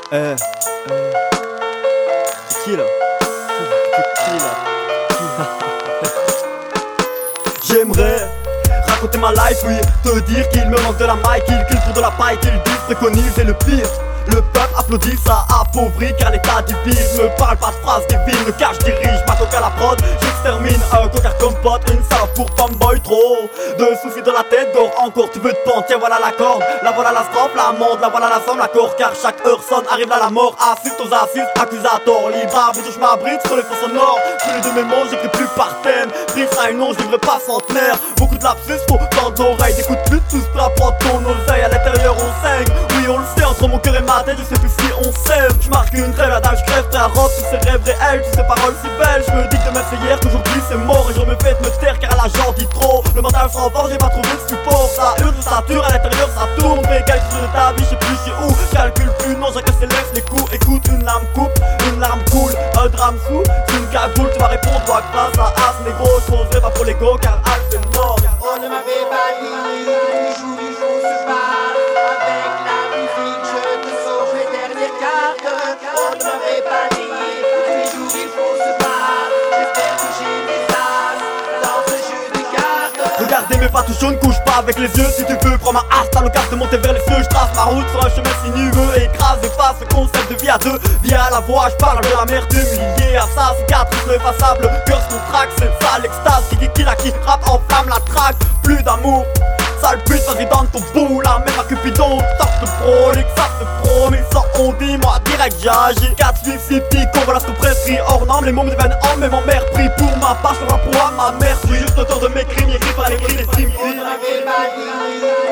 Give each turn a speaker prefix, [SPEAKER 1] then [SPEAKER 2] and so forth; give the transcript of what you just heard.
[SPEAKER 1] C'est qui là? J'aimerais raconter ma life, oui, te dire qu'il me manque de la maille, qu'il cule pour de la paille, qu'il dit préconise et le pire. Le peuple applaudit, ça appauvrit car l'état divise. Me parle pas de phrases divines, le car je dirige ma coque à la prod. J'extermine un cocard comme pote, une salope pour fanboy. Trop de soucis dans la tête, gore encore, tu veux te pendre, tiens voilà la corde. La voilà la strophe, la monde, la voilà la somme, l'accord. Car chaque heure sonne, arrive là la mort. Assiste aux assises, accusateur, libre à bout, je m'abrite sur les faux sonores. Plus de mes mots, j'écris plus par thème. Brise à une once, je vivrai pas centenaire. Beaucoup de lapsus, faut dans l'oreille. Des coups de pute, tous pour la prendre ton oseille. À l'intérieur on saigne, oui on le sait, entre mon cœur et ma tête, je sais plus si on s'aime. Je marque une trêve, la dame, je crève, à robe, tous ces rêves réels, toutes ces paroles si belles. Je me dis que demain c'est hier, qu'aujourd'hui c'est mort. Et je me fais de me taire car l'argent dit trop. Le mental s'en fort, j'ai pas trouvé de support. Ça hurle, ça tue, à l'intérieur ça tourne. Fais quelque chose de ta vie, je sais plus chez où. Calcule plus, non, j'ai cassé laisse les coups. Écoute, une lame coupe, une larme coule, un drame sous. Une cagoule, tu vas répondre, toi grâce à As, négro. Je poserai pas pour l'ego car Al c'est mort.
[SPEAKER 2] On ne m'avait pas dit, les jours il faut se battre. Avec la musique je te sauve les dernières cartes. On ne m'avait pas dit, les jours il faut se battre. J'espère que j'ai des as dans ce jeu de cartes.
[SPEAKER 1] Regardez mais pas touche, ne couche pas avec les yeux. Si tu veux, prends ma hache, t'as l'occasion de monter vers les cieux. Je trace ma route sur un chemin sinueux. Écrase, efface le concept de vie à deux. Via la voix, je parle de la l'amertume liée à ça, cicatrice effaçable. Cœur sous track, c'est ça l'extase. Qui rappe enflamme la traque. Plus d'amour, sale pute, vas-y donne ton bout. La même à Cupidon, ça te prolique, ça te promet. Sans on dit, moi direct j'agis. 4 8 6 piques, on voilà ce qu'on prescrit. Hors norme, les mots me deviennent hommes, mais mon mère prie pour ma part, je pour à ma mère. Je suis juste l'auteur de mes crimes, écrit par les cris des teams.
[SPEAKER 2] On ne m'avait pas dit.